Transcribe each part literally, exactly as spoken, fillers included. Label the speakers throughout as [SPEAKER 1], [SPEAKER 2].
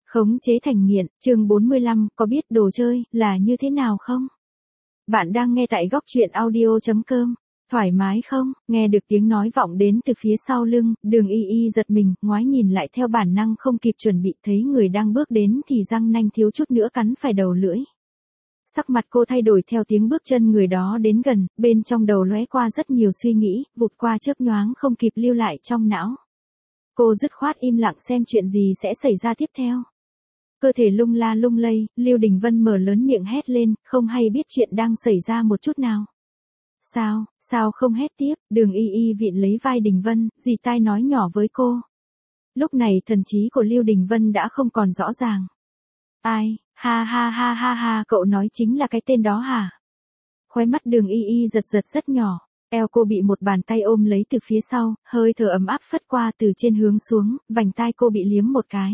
[SPEAKER 1] Khống chế thành nghiện, chương bốn mươi lăm, có biết đồ chơi là như thế nào không? Bạn đang nghe tại góc truyện audio chấm com. Thoải mái không? Nghe được tiếng nói vọng đến từ phía sau lưng, Đường Y Y giật mình, ngoái nhìn lại theo bản năng không kịp chuẩn bị, thấy người đang bước đến thì răng nanh thiếu chút nữa cắn phải đầu lưỡi. Sắc mặt cô thay đổi theo tiếng bước chân người đó đến gần, bên trong đầu lóe qua rất nhiều suy nghĩ, vụt qua chớp nhoáng không kịp lưu lại trong não. Cô dứt khoát im lặng xem chuyện gì sẽ xảy ra tiếp theo. Cơ thể lung la lung lay, Lưu Đình Vân mở lớn miệng hét lên, không hay biết chuyện đang xảy ra một chút nào. Sao, sao không hét tiếp? Đường Y Y vịn lấy vai Đình Vân, dì tai nói nhỏ với cô. Lúc này thần trí của Lưu Đình Vân đã không còn rõ ràng. Ai, ha ha ha ha ha, cậu nói chính là cái tên đó hả? Khóe mắt Đường Y Y giật giật rất nhỏ, eo cô bị một bàn tay ôm lấy từ phía sau, hơi thở ấm áp phất qua từ trên hướng xuống, vành tai cô bị liếm một cái.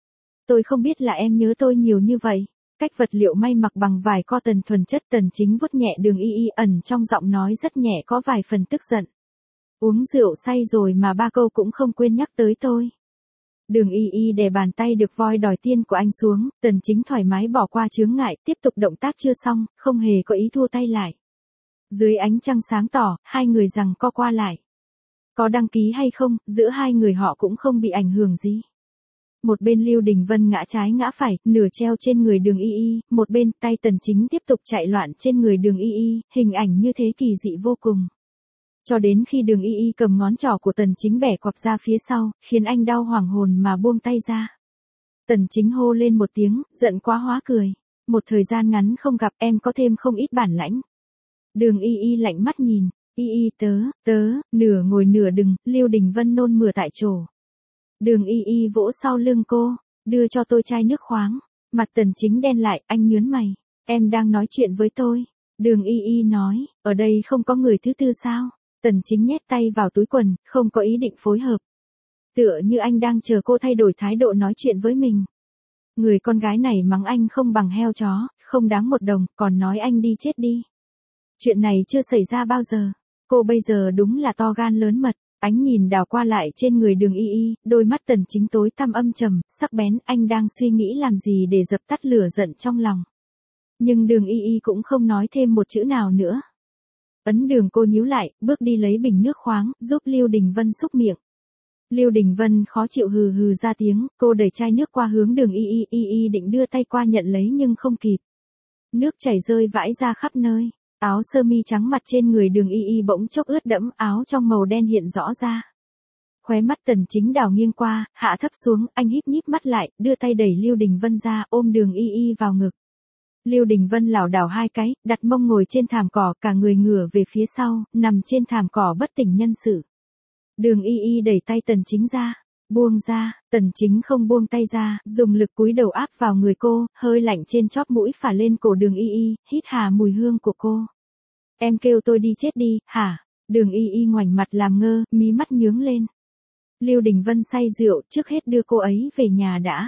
[SPEAKER 1] Tôi không biết là em nhớ tôi nhiều như vậy. Cách vật liệu may mặc bằng vải cotton thuần chất, Tần Chính vuốt nhẹ Đường Y Y, ẩn trong giọng nói rất nhẹ có vài phần tức giận. Uống rượu say rồi mà ba câu cũng không quên nhắc tới tôi. Đường Y Y đè bàn tay được voi đòi tiên của anh xuống, Tần Chính thoải mái bỏ qua chướng ngại, tiếp tục động tác chưa xong, không hề có ý thua tay lại. Dưới ánh trăng sáng tỏ, hai người giằng co qua lại. Có đăng ký hay không, giữa hai người họ cũng không bị ảnh hưởng gì. Một bên Lưu Đình Vân ngã trái ngã phải, nửa treo trên người Đường Y Y, một bên tay Tần Chính tiếp tục chạy loạn trên người Đường Y Y, hình ảnh như thế kỳ dị vô cùng. Cho đến khi Đường Y Y cầm ngón trỏ của Tần Chính bẻ quặp ra phía sau, khiến anh đau hoảng hồn mà buông tay ra. Tần Chính hô lên một tiếng, giận quá hóa cười. Một thời gian ngắn không gặp, em có thêm không ít bản lãnh. Đường Y Y lạnh mắt nhìn, Y Y tớ, tớ, nửa ngồi nửa đừng, Lưu Đình Vân nôn mửa tại chỗ. Đường Y Y vỗ sau lưng cô, đưa cho tôi chai nước khoáng. Mặt Tần Chính đen lại, anh nhướng mày. Em đang nói chuyện với tôi. Đường Y Y nói, ở đây không có người thứ tư sao? Tần Chính nhét tay vào túi quần, không có ý định phối hợp. Tựa như anh đang chờ cô thay đổi thái độ nói chuyện với mình. Người con gái này mắng anh không bằng heo chó, không đáng một đồng, còn nói anh đi chết đi. Chuyện này chưa xảy ra bao giờ. Cô bây giờ đúng là to gan lớn mật. Ánh nhìn đảo qua lại trên người Đường Y Y, đôi mắt Tần Chính tối tăm âm trầm, sắc bén, anh đang suy nghĩ làm gì để dập tắt lửa giận trong lòng. Nhưng Đường Y Y cũng không nói thêm một chữ nào nữa. Ấn đường cô nhíu lại, bước đi lấy bình nước khoáng, giúp Lưu Đình Vân xúc miệng. Lưu Đình Vân khó chịu hừ hừ ra tiếng, cô đẩy chai nước qua hướng Đường Y Y, Y Y định đưa tay qua nhận lấy nhưng không kịp. Nước chảy rơi vãi ra khắp nơi. Áo sơ mi trắng mặt trên người Đường Y Y bỗng chốc ướt đẫm, áo trong màu đen hiện rõ ra. Khóe mắt Tần Chính đảo nghiêng qua, hạ thấp xuống, anh híp nhíp mắt lại, đưa tay đẩy Lưu Đình Vân ra, ôm Đường Y Y vào ngực. Lưu Đình Vân lảo đảo hai cái, đặt mông ngồi trên thảm cỏ, cả người ngửa về phía sau, nằm trên thảm cỏ bất tỉnh nhân sự. Đường Y Y đẩy tay Tần Chính ra, buông ra, Tần Chính không buông tay ra, dùng lực cúi đầu áp vào người cô, hơi lạnh trên chóp mũi phả lên cổ Đường Y Y, hít hà mùi hương của cô. Em kêu tôi đi chết đi, hả? Đường Y Y ngoảnh mặt làm ngơ, mí mắt nhướng lên. Lưu Đình Vân say rượu, trước hết đưa cô ấy về nhà đã.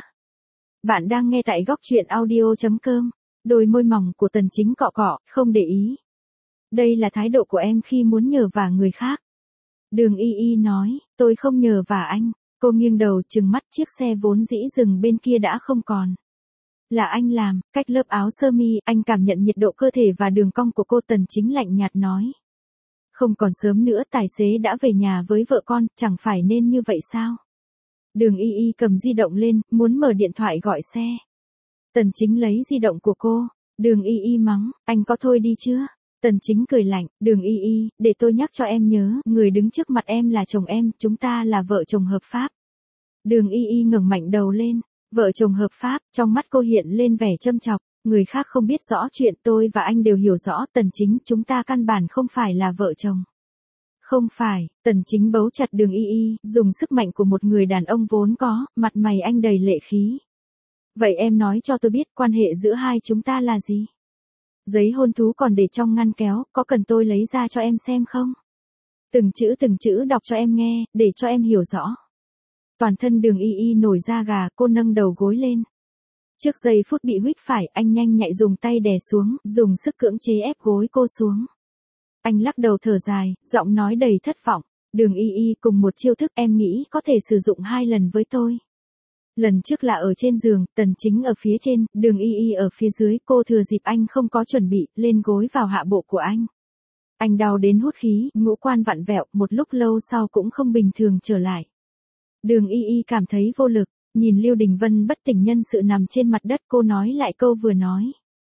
[SPEAKER 1] Bạn đang nghe tại góc truyện audio chấm com. Đôi môi mỏng của Tần Chính cọ cọ, không để ý. Đây là thái độ của em khi muốn nhờ vả người khác. Đường Y Y nói, tôi không nhờ vả anh. Cô nghiêng đầu trừng mắt, chiếc xe vốn dĩ dừng bên kia đã không còn. Là anh làm, cách lớp áo sơ mi, anh cảm nhận nhiệt độ cơ thể và đường cong của cô. Tần Chính lạnh nhạt nói. Không còn sớm nữa, tài xế đã về nhà với vợ con, chẳng phải nên như vậy sao? Đường Y Y cầm di động lên, muốn mở điện thoại gọi xe. Tần Chính lấy di động của cô. Đường Y Y mắng, anh có thôi đi chưa? Tần Chính cười lạnh, Đường Y Y, để tôi nhắc cho em nhớ, người đứng trước mặt em là chồng em, chúng ta là vợ chồng hợp pháp. Đường Y Y ngẩng mạnh đầu lên. Vợ chồng hợp pháp, trong mắt cô hiện lên vẻ châm chọc, người khác không biết rõ chuyện, tôi và anh đều hiểu rõ. Tần Chính, chúng ta căn bản không phải là vợ chồng. Không phải, Tần Chính bấu chặt Đường Y Y, dùng sức mạnh của một người đàn ông vốn có, mặt mày anh đầy lệ khí. Vậy em nói cho tôi biết quan hệ giữa hai chúng ta là gì? Giấy hôn thú còn để trong ngăn kéo, có cần tôi lấy ra cho em xem không? Từng chữ từng chữ đọc cho em nghe, để cho em hiểu rõ. Toàn thân Đường Y Y nổi da gà, cô nâng đầu gối lên. Trước giây phút bị huých phải, anh nhanh nhạy dùng tay đè xuống, dùng sức cưỡng chế ép gối cô xuống. Anh lắc đầu thở dài, giọng nói đầy thất vọng. Đường Y Y, cùng một chiêu thức em nghĩ có thể sử dụng hai lần với tôi. Lần trước là ở trên giường, Tần Chính ở phía trên, Đường Y Y ở phía dưới, cô thừa dịp anh không có chuẩn bị, lên gối vào hạ bộ của anh. Anh đau đến hút khí, ngũ quan vặn vẹo, một lúc lâu sau cũng không bình thường trở lại. Đường Y Y cảm thấy vô lực, nhìn Lưu Đình Vân bất tỉnh nhân sự nằm trên mặt đất, cô nói lại câu vừa nói.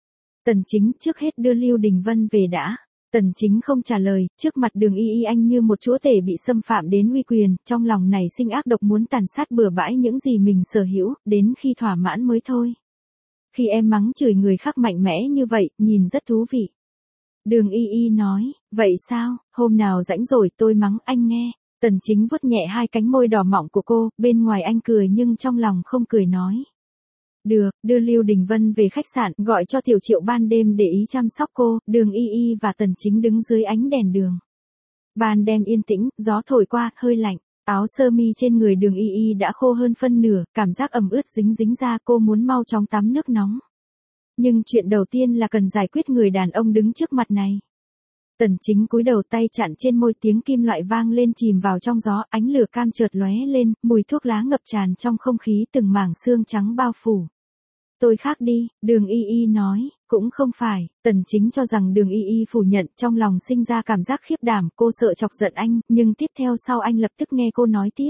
[SPEAKER 1] Tần Chính, trước hết đưa Lưu Đình Vân về đã. Tần Chính không trả lời, trước mặt Đường Y Y anh như một chúa tể bị xâm phạm đến uy quyền, trong lòng này sinh ác độc muốn tàn sát bừa bãi những gì mình sở hữu, đến khi thỏa mãn mới thôi. Khi em mắng chửi người khác mạnh mẽ như vậy, nhìn rất thú vị. Đường Y Y nói, vậy sao, hôm nào rảnh rồi tôi mắng anh nghe. Tần Chính vuốt nhẹ hai cánh môi đỏ mọng của cô, bên ngoài anh cười nhưng trong lòng không cười nói. Được, đưa Lưu Đình Vân về khách sạn, gọi cho Tiểu Triệu ban đêm để ý chăm sóc cô, Đường Y Y và Tần Chính đứng dưới ánh đèn đường. Ban đêm yên tĩnh, gió thổi qua, hơi lạnh, áo sơ mi trên người Đường Y Y đã khô hơn phân nửa, cảm giác ẩm ướt dính dính ra, cô muốn mau chóng tắm nước nóng. Nhưng chuyện đầu tiên là cần giải quyết người đàn ông đứng trước mặt này. Tần Chính cúi đầu, tay chặn trên môi, tiếng kim loại vang lên chìm vào trong gió, ánh lửa cam chợt lóe lên, mùi thuốc lá ngập tràn trong không khí, từng mảng xương trắng bao phủ. Tôi khác đi, Đường Y Y nói, cũng không phải. Tần Chính cho rằng Đường Y Y phủ nhận, trong lòng sinh ra cảm giác khiếp đảm, cô sợ chọc giận anh, nhưng tiếp theo sau anh lập tức nghe cô nói tiếp.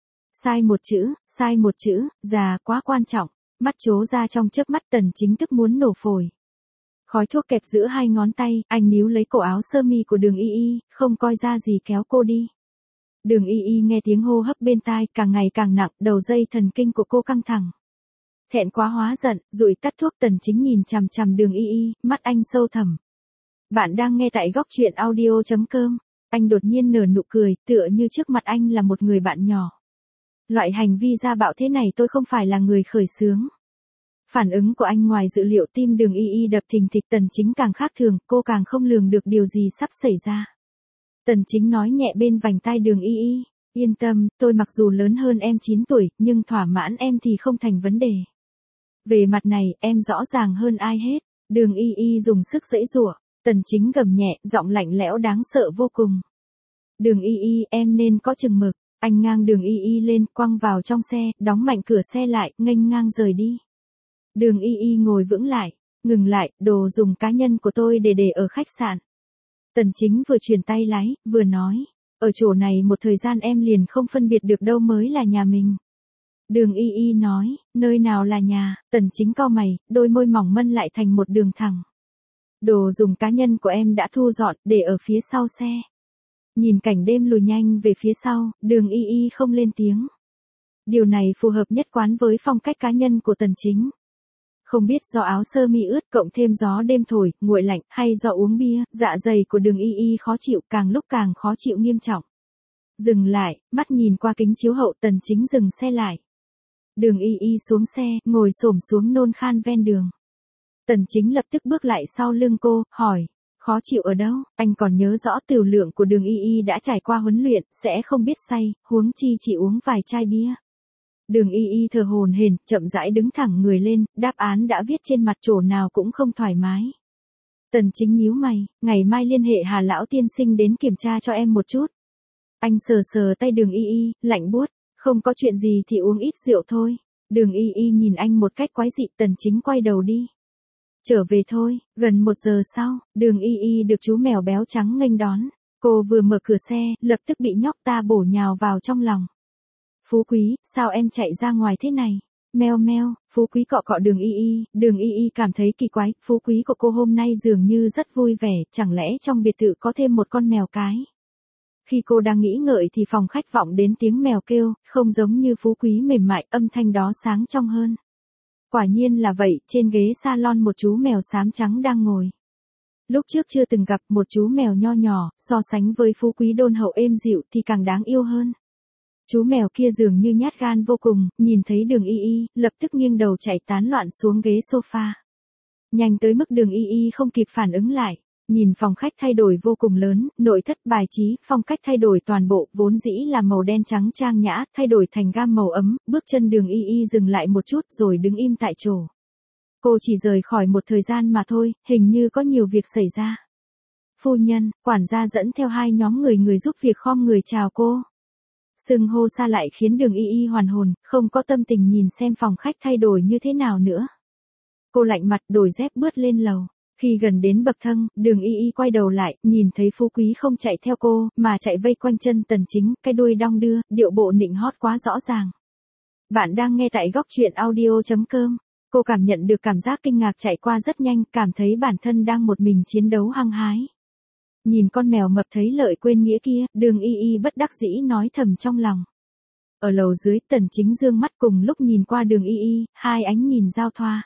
[SPEAKER 1] Sai một chữ, sai một chữ, già quá quan trọng. Mắt trố ra trong chớp mắt, Tần Chính tức muốn nổ phổi. Khói thuốc kẹp giữa hai ngón tay, anh níu lấy cổ áo sơ mi của Đường Y Y, không coi ra gì kéo cô đi. Đường Y Y nghe tiếng hô hấp bên tai, càng ngày càng nặng, đầu dây thần kinh của cô căng thẳng. Thẹn quá hóa giận, dụi tắt thuốc. Tần Chính nhìn chằm chằm Đường Y Y, mắt anh sâu thẳm. Bạn đang nghe tại góc truyện audio chấm com. Anh đột nhiên nở nụ cười, tựa như trước mặt anh là một người bạn nhỏ. Loại hành vi gia bạo thế này tôi không phải là người khởi xướng. Phản ứng của anh ngoài dự liệu, tim Đường Y Y đập thình thịch. Tần Chính càng khác thường, cô càng không lường được điều gì sắp xảy ra. Tần Chính nói nhẹ bên vành tai Đường Y Y, yên tâm, tôi mặc dù lớn hơn em chín tuổi, nhưng thỏa mãn em thì không thành vấn đề. Về mặt này, em rõ ràng hơn ai hết. Đường Y Y dùng sức giãy giụa. Tần Chính gầm nhẹ, giọng lạnh lẽo đáng sợ vô cùng. Đường Y Y, em nên có chừng mực. Anh ngang Đường Y Y lên, quăng vào trong xe, đóng mạnh cửa xe lại, nghênh ngang rời đi. Đường Y Y ngồi vững lại, ngừng lại, đồ dùng cá nhân của tôi để để ở khách sạn. Tần Chính vừa chuyển tay lái, vừa nói, ở chỗ này một thời gian em liền không phân biệt được đâu mới là nhà mình. Đường Y Y nói, nơi nào là nhà. Tần Chính cau mày, đôi môi mỏng mân lại thành một đường thẳng. Đồ dùng cá nhân của em đã thu dọn, để ở phía sau xe. Nhìn cảnh đêm lùi nhanh về phía sau, Đường Y Y không lên tiếng. Điều này phù hợp nhất quán với phong cách cá nhân của Tần Chính. Không biết do áo sơ mi ướt cộng thêm gió đêm thổi, nguội lạnh, hay do uống bia, dạ dày của Đường Y Y khó chịu, càng lúc càng khó chịu nghiêm trọng. Dừng lại, mắt nhìn qua kính chiếu hậu. Tần Chính dừng xe lại. Đường Y Y xuống xe, ngồi xổm xuống nôn khan ven đường. Tần Chính lập tức bước lại sau lưng cô, hỏi, khó chịu ở đâu? Anh còn nhớ rõ tiểu lượng của Đường Y Y đã trải qua huấn luyện, sẽ không biết say, huống chi chỉ uống vài chai bia. Đường Y Y thở hổn hển, chậm rãi đứng thẳng người lên, đáp án đã viết trên mặt, chỗ nào cũng không thoải mái. Tần Chính nhíu mày, ngày mai liên hệ Hà lão tiên sinh đến kiểm tra cho em một chút. Anh sờ sờ tay Đường Y Y, lạnh buốt, không có chuyện gì thì uống ít rượu thôi. Đường Y Y nhìn anh một cách quái dị. Tần Chính quay đầu đi. Trở về thôi. Gần một giờ sau, Đường Y Y được chú mèo béo trắng nghênh đón. Cô vừa mở cửa xe, lập tức bị nhóc ta bổ nhào vào trong lòng. Phú Quý, sao em chạy ra ngoài thế này? Meo meo. Phú Quý cọ cọ Đường Y Y. Đường Y Y cảm thấy kỳ quái, Phú Quý của cô hôm nay dường như rất vui vẻ, chẳng lẽ trong biệt thự có thêm một con mèo cái? Khi cô đang nghĩ ngợi thì phòng khách vọng đến tiếng mèo kêu, không giống như Phú Quý mềm mại, âm thanh đó sáng trong hơn. Quả nhiên là vậy, trên ghế salon một chú mèo xám trắng đang ngồi. Lúc trước chưa từng gặp một chú mèo nho nhỏ, so sánh với Phú Quý đôn hậu êm dịu thì càng đáng yêu hơn. Chú mèo kia dường như nhát gan vô cùng, nhìn thấy Đường Y Y, lập tức nghiêng đầu chạy tán loạn xuống ghế sofa. Nhanh tới mức Đường Y Y không kịp phản ứng lại. Nhìn phòng khách thay đổi vô cùng lớn, nội thất bài trí, phong cách thay đổi toàn bộ, vốn dĩ là màu đen trắng trang nhã, thay đổi thành gam màu ấm, bước chân Đường Y Y dừng lại một chút rồi đứng im tại chỗ. Cô chỉ rời khỏi một thời gian mà thôi, hình như có nhiều việc xảy ra. Phu nhân, quản gia dẫn theo hai nhóm người người giúp việc khom người chào cô. Xưng hô xa lại khiến đường y y hoàn hồn, không có tâm tình nhìn xem phòng khách thay đổi như thế nào nữa. Cô lạnh mặt đổi dép bước lên lầu. Khi gần đến bậc thang, đường y y quay đầu lại, nhìn thấy Phú Quý không chạy theo cô, mà chạy vây quanh chân Tần Chính, cái đuôi đong đưa, điệu bộ nịnh hót quá rõ ràng. Bạn đang nghe tại góc truyện audio.com. Cô cảm nhận được cảm giác kinh ngạc chạy qua rất nhanh, cảm thấy bản thân đang một mình chiến đấu hăng hái. Nhìn con mèo mập thấy lợi quên nghĩa kia, đường y y bất đắc dĩ nói thầm trong lòng. Ở lầu dưới, Tần Chính dương mắt cùng lúc nhìn qua đường y y, hai ánh nhìn giao thoa.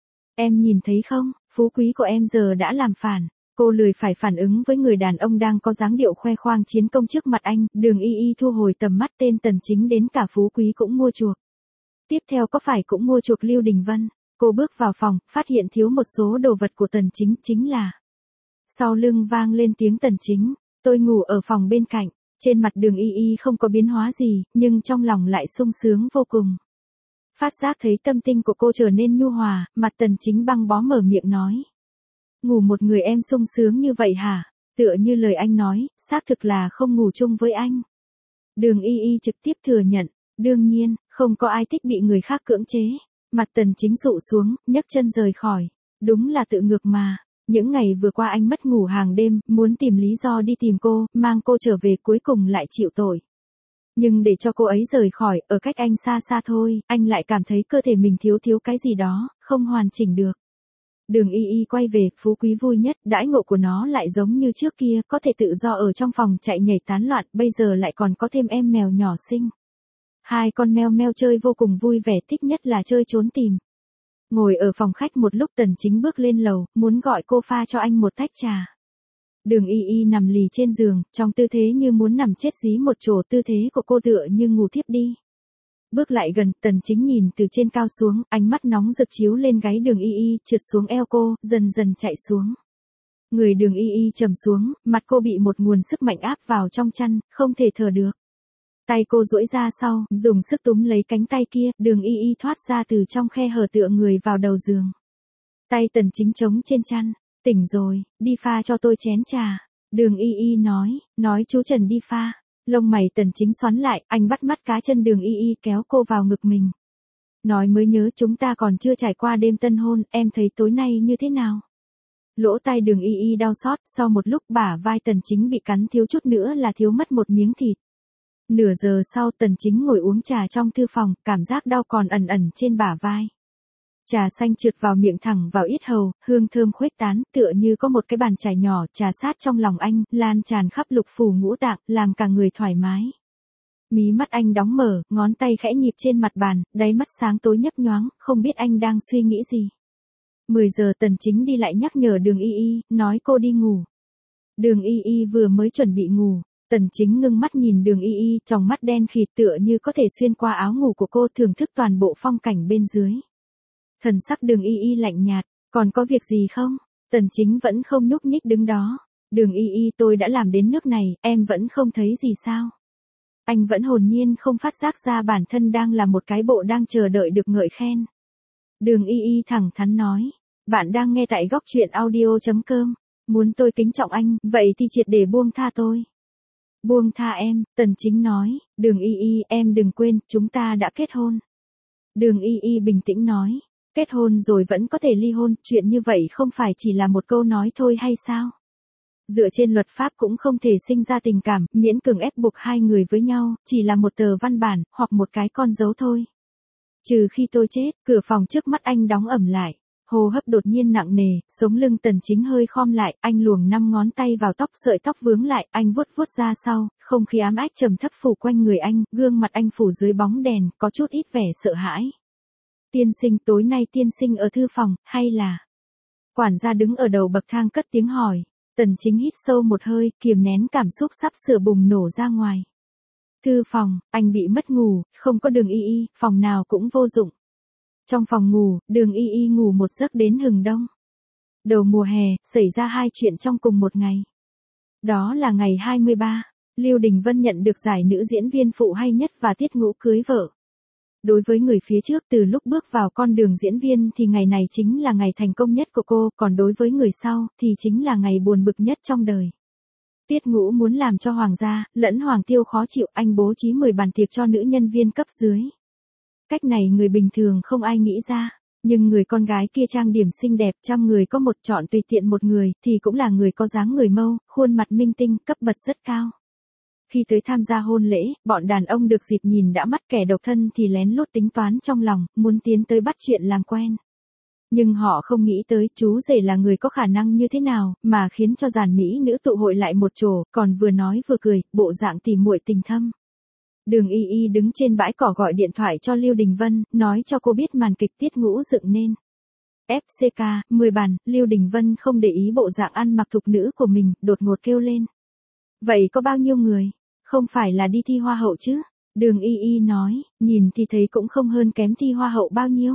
[SPEAKER 1] Em nhìn thấy không, Phú Quý của em giờ đã làm phản. Cô lười phải phản ứng với người đàn ông đang có dáng điệu khoe khoang chiến công trước mặt anh, đường y y thu hồi tầm mắt tên Tần Chính đến cả Phú Quý cũng mua chuộc. Tiếp theo có phải cũng mua chuộc Lưu Đình Vân, cô bước vào phòng, phát hiện thiếu một số đồ vật của Tần Chính chính là. Sau lưng vang lên tiếng Tần Chính, tôi ngủ ở phòng bên cạnh, trên mặt đường y y không có biến hóa gì, nhưng trong lòng lại sung sướng vô cùng. Phát giác thấy tâm tình của cô trở nên nhu hòa, mặt Tần Chính băng bó mở miệng nói. Ngủ một người em sung sướng như vậy hả? Tựa như lời anh nói, xác thực là không ngủ chung với anh. Đường y y trực tiếp thừa nhận, đương nhiên, không có ai thích bị người khác cưỡng chế. Mặt Tần Chính dụ xuống, nhấc chân rời khỏi. Đúng là tự ngược mà. Những ngày vừa qua anh mất ngủ hàng đêm, muốn tìm lý do đi tìm cô, mang cô trở về cuối cùng lại chịu tội. Nhưng để cho cô ấy rời khỏi, ở cách anh xa xa thôi, anh lại cảm thấy cơ thể mình thiếu thiếu cái gì đó, không hoàn chỉnh được. Đường y y quay về, Phú Quý vui nhất, đãi ngộ của nó lại giống như trước kia, có thể tự do ở trong phòng chạy nhảy tán loạn, bây giờ lại còn có thêm em mèo nhỏ xinh. Hai con meo meo chơi vô cùng vui vẻ, thích nhất là chơi trốn tìm. Ngồi ở phòng khách một lúc Tần Chính bước lên lầu, muốn gọi cô pha cho anh một tách trà. Đường y y nằm lì trên giường, trong tư thế như muốn nằm chết dí một chỗ, tư thế của cô tựa như ngủ thiếp đi. Bước lại gần, Tần Chính nhìn từ trên cao xuống, ánh mắt nóng rực chiếu lên gáy đường y y, trượt xuống eo cô, dần dần chạy xuống. Người đường y y trầm xuống, mặt cô bị một nguồn sức mạnh áp vào trong chăn, không thể thở được. Tay cô duỗi ra sau, dùng sức túm lấy cánh tay kia, đường y y thoát ra từ trong khe hở tựa người vào đầu giường. Tay Tần Chính chống trên chăn, tỉnh rồi, đi pha cho tôi chén trà. Đường y y nói, nói chú Trần đi pha. Lông mày Tần Chính xoắn lại, anh bắt mắt cá chân đường y y kéo cô vào ngực mình. Nói mới nhớ chúng ta còn chưa trải qua đêm tân hôn, em thấy tối nay như thế nào? Lỗ tai đường y y đau xót, sau một lúc bả vai Tần Chính bị cắn thiếu chút nữa là thiếu mất một miếng thịt. Nửa giờ sau Tần Chính ngồi uống trà trong thư phòng, cảm giác đau còn ẩn ẩn trên bả vai. Trà xanh trượt vào miệng thẳng vào yết hầu, hương thơm khuếch tán, tựa như có một cái bàn chải nhỏ trà sát trong lòng anh, lan tràn khắp lục phủ ngũ tạng, làm cả người thoải mái. Mí mắt anh đóng mở, ngón tay khẽ nhịp trên mặt bàn, đáy mắt sáng tối nhấp nhoáng, không biết anh đang suy nghĩ gì. mười giờ Tần Chính đi lại nhắc nhở đường y y, nói cô đi ngủ. Đường y y vừa mới chuẩn bị ngủ. Tần Chính ngưng mắt nhìn đường y y, trong mắt đen khịt tựa như có thể xuyên qua áo ngủ của cô, thưởng thức toàn bộ phong cảnh bên dưới. Thần sắc đường y y lạnh nhạt, còn có việc gì không? Tần Chính vẫn không nhúc nhích đứng đó. Đường y y, tôi đã làm đến nước này, em vẫn không thấy gì sao? Anh vẫn hồn nhiên không phát giác ra bản thân đang là một cái bộ đang chờ đợi được ngợi khen. Đường y y thẳng thắn nói, bạn đang nghe tại góc truyện audio.com, muốn tôi kính trọng anh, vậy thì triệt để buông tha tôi. Buông tha em, Tần Chính nói, đường y y, em đừng quên, chúng ta đã kết hôn. Đường y y bình tĩnh nói, kết hôn rồi vẫn có thể ly hôn, chuyện như vậy không phải chỉ là một câu nói thôi hay sao? Dựa trên luật pháp cũng không thể sinh ra tình cảm, miễn cường ép buộc hai người với nhau, chỉ là một tờ văn bản, hoặc một cái con dấu thôi. Trừ khi tôi chết, cửa phòng trước mắt anh đóng ẩm lại. Hô hấp đột nhiên nặng nề, sống lưng Tần Chính hơi khom lại, anh luồng năm ngón tay vào tóc, sợi tóc vướng lại, anh vuốt vuốt ra sau, không khí ám ách trầm thấp phủ quanh người anh, gương mặt anh phủ dưới bóng đèn, có chút ít vẻ sợ hãi. Tiên sinh, tối nay tiên sinh ở thư phòng, hay là? Quản gia đứng ở đầu bậc thang cất tiếng hỏi. Tần Chính hít sâu một hơi, kiềm nén cảm xúc sắp sửa bùng nổ ra ngoài. Thư phòng, anh bị mất ngủ, không có đường y y, phòng nào cũng vô dụng. Trong phòng ngủ, đường y y ngủ một giấc đến hừng đông. Đầu mùa hè, xảy ra hai chuyện trong cùng một ngày. Đó là ngày hai mươi ba, Lưu Đình Vân nhận được giải nữ diễn viên phụ hay nhất và tiết ngũ cưới vợ. Đối với người phía trước từ lúc bước vào con đường diễn viên thì ngày này chính là ngày thành công nhất của cô, còn đối với người sau thì chính là ngày buồn bực nhất trong đời. Tiết Ngũ muốn làm cho Hoàng gia, lẫn Hoàng Tiêu khó chịu, anh bố trí mười bàn tiệc cho nữ nhân viên cấp dưới. Cách này người bình thường không ai nghĩ ra, nhưng người con gái kia trang điểm xinh đẹp, trăm người có một chọn tùy tiện một người, thì cũng là người có dáng người mâu, khuôn mặt minh tinh, cấp bậc rất cao. Khi tới tham gia hôn lễ, bọn đàn ông được dịp nhìn đã mắt kẻ độc thân thì lén lút tính toán trong lòng, muốn tiến tới bắt chuyện làm quen. Nhưng họ không nghĩ tới chú rể là người có khả năng như thế nào, mà khiến cho dàn mỹ nữ tụ hội lại một chỗ, còn vừa nói vừa cười, bộ dạng tỉ muội tình thâm. Đường Y Y đứng trên bãi cỏ gọi điện thoại cho Lưu Đình Vân, nói cho cô biết màn kịch Tiết Ngũ dựng nên. ép xê ca, mười bàn, Lưu Đình Vân không để ý bộ dạng ăn mặc thục nữ của mình, đột ngột kêu lên. Vậy có bao nhiêu người? Không phải là đi thi hoa hậu chứ? Đường Y Y nói, nhìn thì thấy cũng không hơn kém thi hoa hậu bao nhiêu.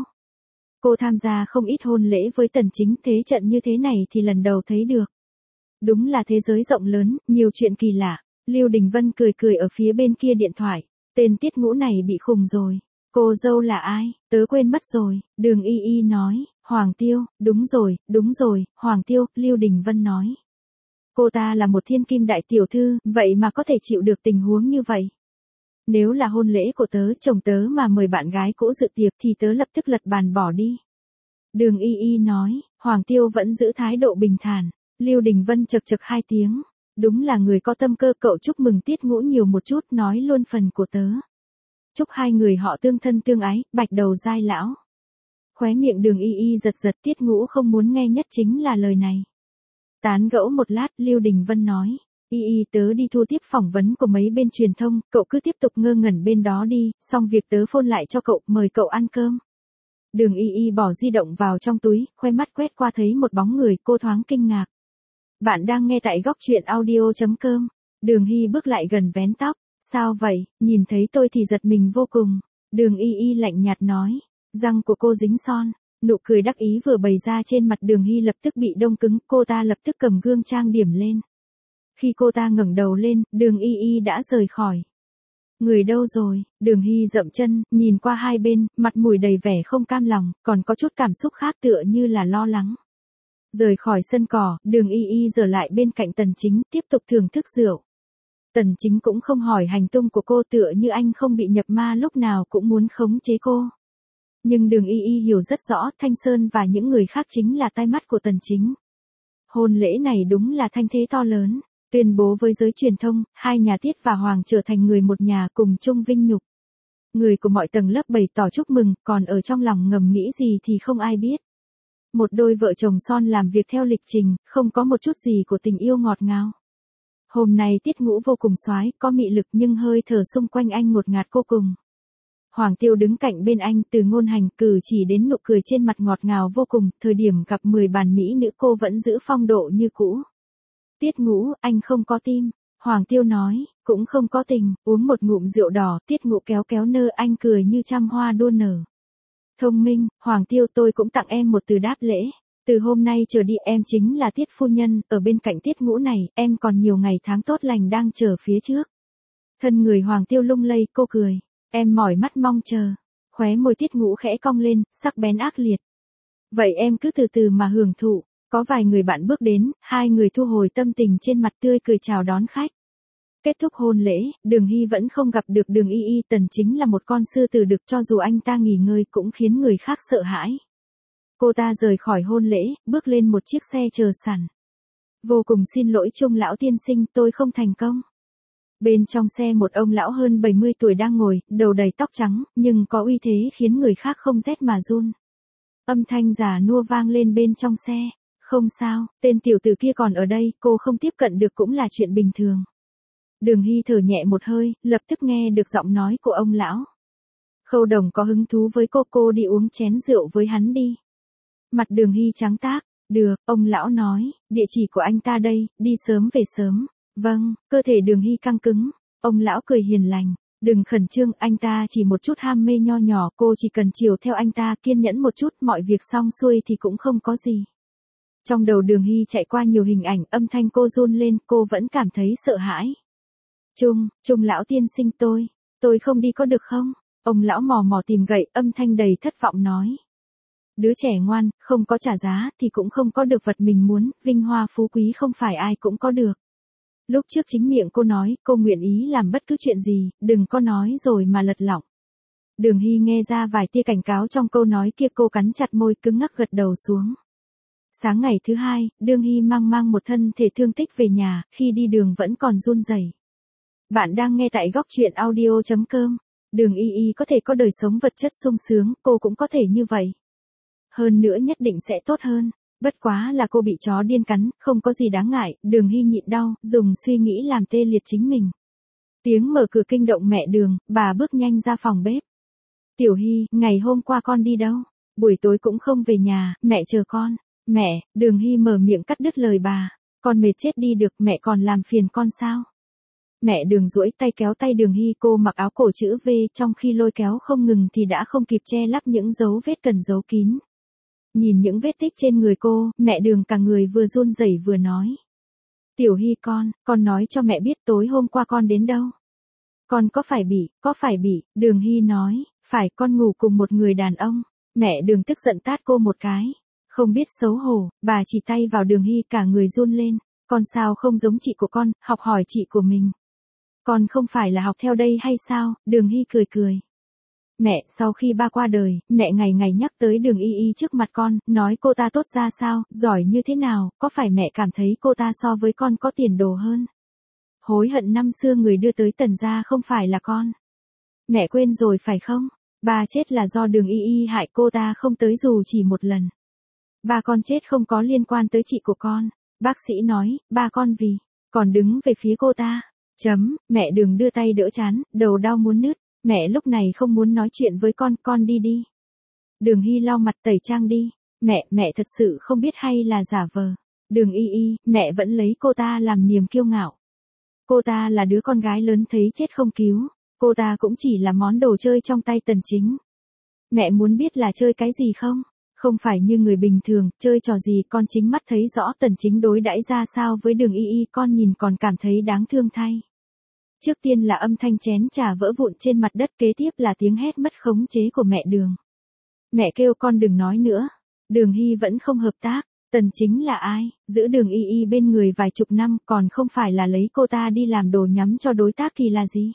[SPEAKER 1] Cô tham gia không ít hôn lễ với Tần Chính, thế trận như thế này thì lần đầu thấy được. Đúng là thế giới rộng lớn, nhiều chuyện kỳ lạ. Lưu Đình Vân cười cười ở phía bên kia điện thoại. Tên Tiết Ngũ này bị khùng rồi. Cô dâu là ai? Tớ quên mất rồi. Đường Y Y nói, Hoàng Tiêu, đúng rồi, đúng rồi, Hoàng Tiêu, Lưu Đình Vân nói. Cô ta là một thiên kim đại tiểu thư, vậy mà có thể chịu được tình huống như vậy. Nếu là hôn lễ của tớ, chồng tớ mà mời bạn gái cũ dự tiệc thì tớ lập tức lật bàn bỏ đi. Đường Y Y nói, Hoàng Tiêu vẫn giữ thái độ bình thản. Lưu Đình Vân chật chật hai tiếng. Đúng là người có tâm cơ, cậu chúc mừng Tiết Ngũ nhiều một chút, nói luôn phần của tớ. Chúc hai người họ tương thân tương ái, bạch đầu giai lão. Khóe miệng Đường Y Y giật giật, Tiết Ngũ không muốn nghe nhất chính là lời này. Tán gẫu một lát, Lưu Đình Vân nói, Y Y tớ đi thu tiếp phỏng vấn của mấy bên truyền thông, cậu cứ tiếp tục ngơ ngẩn bên đó đi, xong việc tớ phone lại cho cậu, mời cậu ăn cơm. Đường Y Y bỏ di động vào trong túi, khoe mắt quét qua thấy một bóng người, cô thoáng kinh ngạc. Bạn đang nghe tại góc truyện audio.com. Đường Hy bước lại gần vén tóc. Sao vậy, nhìn thấy tôi thì giật mình vô cùng. Đường Y Y lạnh nhạt nói. Răng của cô dính son. Nụ cười đắc ý vừa bày ra trên mặt Đường Hy lập tức bị đông cứng. Cô ta lập tức cầm gương trang điểm lên. Khi cô ta ngẩng đầu lên, Đường Y Y đã rời khỏi. Người đâu rồi? Đường Hy dậm chân, nhìn qua hai bên, mặt mũi đầy vẻ không cam lòng, còn có chút cảm xúc khác tựa như là lo lắng. Rời khỏi sân cỏ, Đường Y Y trở lại bên cạnh Tần Chính, tiếp tục thưởng thức rượu. Tần Chính cũng không hỏi hành tung của cô, tựa như anh không bị nhập ma lúc nào cũng muốn khống chế cô. Nhưng Đường Y Y hiểu rất rõ, Thanh Sơn và những người khác chính là tai mắt của Tần Chính. Hôn lễ này đúng là thanh thế to lớn, tuyên bố với giới truyền thông, hai nhà Tiết và Hoàng trở thành người một nhà cùng chung vinh nhục. Người của mọi tầng lớp bày tỏ chúc mừng, còn ở trong lòng ngầm nghĩ gì thì không ai biết. Một đôi vợ chồng son làm việc theo lịch trình, không có một chút gì của tình yêu ngọt ngào. Hôm nay Tiết Ngũ vô cùng soái, có mị lực nhưng hơi thở xung quanh anh ngột ngạt vô cùng. Hoàng Tiêu đứng cạnh bên anh, từ ngôn hành cử chỉ đến nụ cười trên mặt ngọt ngào vô cùng, thời điểm gặp mười bàn mỹ nữ cô vẫn giữ phong độ như cũ. Tiết Ngũ, anh không có tim. Hoàng Tiêu nói, cũng không có tình, uống một ngụm rượu đỏ, Tiết Ngũ kéo kéo nơ anh cười như trăm hoa đua nở. Thông minh, Hoàng Tiêu tôi cũng tặng em một từ đáp lễ. Từ hôm nay trở đi em chính là Tiết phu nhân, ở bên cạnh Tiết Ngũ này, em còn nhiều ngày tháng tốt lành đang chờ phía trước. Thân người Hoàng Tiêu lung lay, cô cười. Em mỏi mắt mong chờ. Khóe môi Tiết Ngũ khẽ cong lên, sắc bén ác liệt. Vậy em cứ từ từ mà hưởng thụ. Có vài người bạn bước đến, hai người thu hồi tâm tình trên mặt tươi cười chào đón khách. Kết thúc hôn lễ, Đường Hy vẫn không gặp được Đường Y Y. Tần Chính là một con sư tử đực, cho dù anh ta nghỉ ngơi cũng khiến người khác sợ hãi. Cô ta rời khỏi hôn lễ, bước lên một chiếc xe chờ sẵn. Vô cùng xin lỗi Trung lão tiên sinh, tôi không thành công. Bên trong xe một ông lão hơn bảy mươi tuổi đang ngồi, đầu đầy tóc trắng, nhưng có uy thế khiến người khác không rét mà run. Âm thanh già nua vang lên bên trong xe. Không sao, tên tiểu tử kia còn ở đây, cô không tiếp cận được cũng là chuyện bình thường. Đường Hy thở nhẹ một hơi, lập tức nghe được giọng nói của ông lão. Khâu Đồng có hứng thú với cô, cô đi uống chén rượu với hắn đi. Mặt Đường Hy trắng tác, được, ông lão nói, địa chỉ của anh ta đây, đi sớm về sớm. Vâng, cơ thể Đường Hy căng cứng, ông lão cười hiền lành, đừng khẩn trương, anh ta chỉ một chút ham mê nho nhỏ, cô chỉ cần chiều theo anh ta, kiên nhẫn một chút, mọi việc xong xuôi thì cũng không có gì. Trong đầu Đường Hy chạy qua nhiều hình ảnh, âm thanh cô run lên, cô vẫn cảm thấy sợ hãi. Trung, Trung lão tiên sinh tôi, tôi không đi có được không? Ông lão mò mò tìm gậy, âm thanh đầy thất vọng nói. Đứa trẻ ngoan, không có trả giá thì cũng không có được vật mình muốn, vinh hoa phú quý không phải ai cũng có được. Lúc trước chính miệng cô nói, cô nguyện ý làm bất cứ chuyện gì, đừng có nói rồi mà lật lọng. Đường Hy nghe ra vài tia cảnh cáo trong câu nói kia, cô cắn chặt môi cứng ngắc gật đầu xuống. Sáng ngày thứ hai, Đường Hy mang mang một thân thể thương tích về nhà, khi đi đường vẫn còn run rẩy. Bạn đang nghe tại góc truyện audio chấm com. Đường Y Y có thể có đời sống vật chất sung sướng, cô cũng có thể như vậy. Hơn nữa nhất định sẽ tốt hơn. Bất quá là cô bị chó điên cắn, không có gì đáng ngại, Đường Hy nhịn đau, dùng suy nghĩ làm tê liệt chính mình. Tiếng mở cửa kinh động mẹ Đường, bà bước nhanh ra phòng bếp. Tiểu Hy, ngày hôm qua con đi đâu? Buổi tối cũng không về nhà, mẹ chờ con. Mẹ, Đường Hy mở miệng cắt đứt lời bà. Con mệt chết đi được, mẹ còn làm phiền con sao? Mẹ Đường duỗi tay kéo tay Đường Hy, cô mặc áo cổ chữ V, trong khi lôi kéo không ngừng thì đã không kịp che lấp những dấu vết cần giấu kín. Nhìn những vết tích trên người cô, mẹ Đường cả người vừa run rẩy vừa nói. Tiểu Hy con, con nói cho mẹ biết tối hôm qua con đến đâu. Con có phải bị, có phải bị, Đường Hy nói, phải, con ngủ cùng một người đàn ông. Mẹ Đường tức giận tát cô một cái. Không biết xấu hổ, bà chỉ tay vào Đường Hy, cả người run lên. Con sao không giống chị của con, học hỏi chị của mình. Con không phải là học theo đây hay sao? Đường Hy cười cười. Mẹ, sau khi ba qua đời, mẹ ngày ngày nhắc tới Đường Y Y trước mặt con, nói cô ta tốt ra sao, giỏi như thế nào, có phải mẹ cảm thấy cô ta so với con có tiền đồ hơn? Hối hận năm xưa người đưa tới Tần gia không phải là con. Mẹ quên rồi phải không? Ba chết là do Đường Y Y hại cô ta không tới dù chỉ một lần. Ba con chết không có liên quan tới chị của con. Bác sĩ nói, ba con vì, còn đứng về phía cô ta. Chấm, mẹ Đường đưa tay đỡ chán, đầu đau muốn nứt. Mẹ lúc này không muốn nói chuyện với con, con đi đi. Đường Hy lau mặt tẩy trang đi. Mẹ, mẹ thật sự không biết hay là giả vờ. Đường Y Y, mẹ vẫn lấy cô ta làm niềm kiêu ngạo. Cô ta là đứa con gái lớn thấy chết không cứu. Cô ta cũng chỉ là món đồ chơi trong tay Tần Chính. Mẹ muốn biết là chơi cái gì không? Không phải như người bình thường, chơi trò gì, con chính mắt thấy rõ Tần Chính đối đãi ra sao với Đường Y Y, con nhìn còn cảm thấy đáng thương thay. Trước tiên là âm thanh chén trà vỡ vụn trên mặt đất, kế tiếp là tiếng hét mất khống chế của mẹ Đường. Mẹ kêu con đừng nói nữa. Đường Hy vẫn không hợp tác. Tần Chính là ai? Giữ Đường Y Y bên người vài chục năm, còn không phải là lấy cô ta đi làm đồ nhắm cho đối tác thì là gì?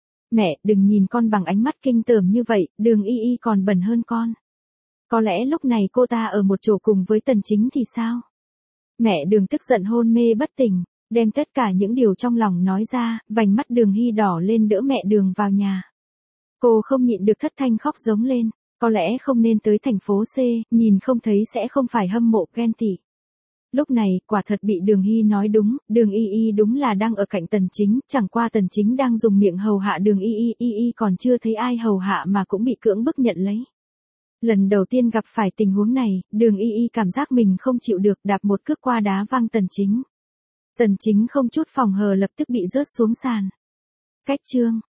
[SPEAKER 1] Mẹ, đừng nhìn con bằng ánh mắt kinh tởm như vậy, Đường Y Y còn bẩn hơn con. Có lẽ lúc này cô ta ở một chỗ cùng với Tần Chính thì sao? Mẹ Đường tức giận hôn mê bất tỉnh, đem tất cả những điều trong lòng nói ra, vành mắt Đường Hy đỏ lên đỡ mẹ Đường vào nhà. Cô không nhịn được thất thanh khóc giống lên, có lẽ không nên tới thành phố C, nhìn không thấy sẽ không phải hâm mộ ghen tị. Lúc này, quả thật bị Đường Hy nói đúng, Đường Y Y đúng là đang ở cạnh Tần Chính, chẳng qua Tần Chính đang dùng miệng hầu hạ Đường Y Y, Y Y còn chưa thấy ai hầu hạ mà cũng bị cưỡng bức nhận lấy. Lần đầu tiên gặp phải tình huống này, Đường Y Y cảm giác mình không chịu được, đạp một cước qua đá văng Tần Chính. Tần Chính không chút phòng hờ lập tức bị rớt xuống sàn. Cách chương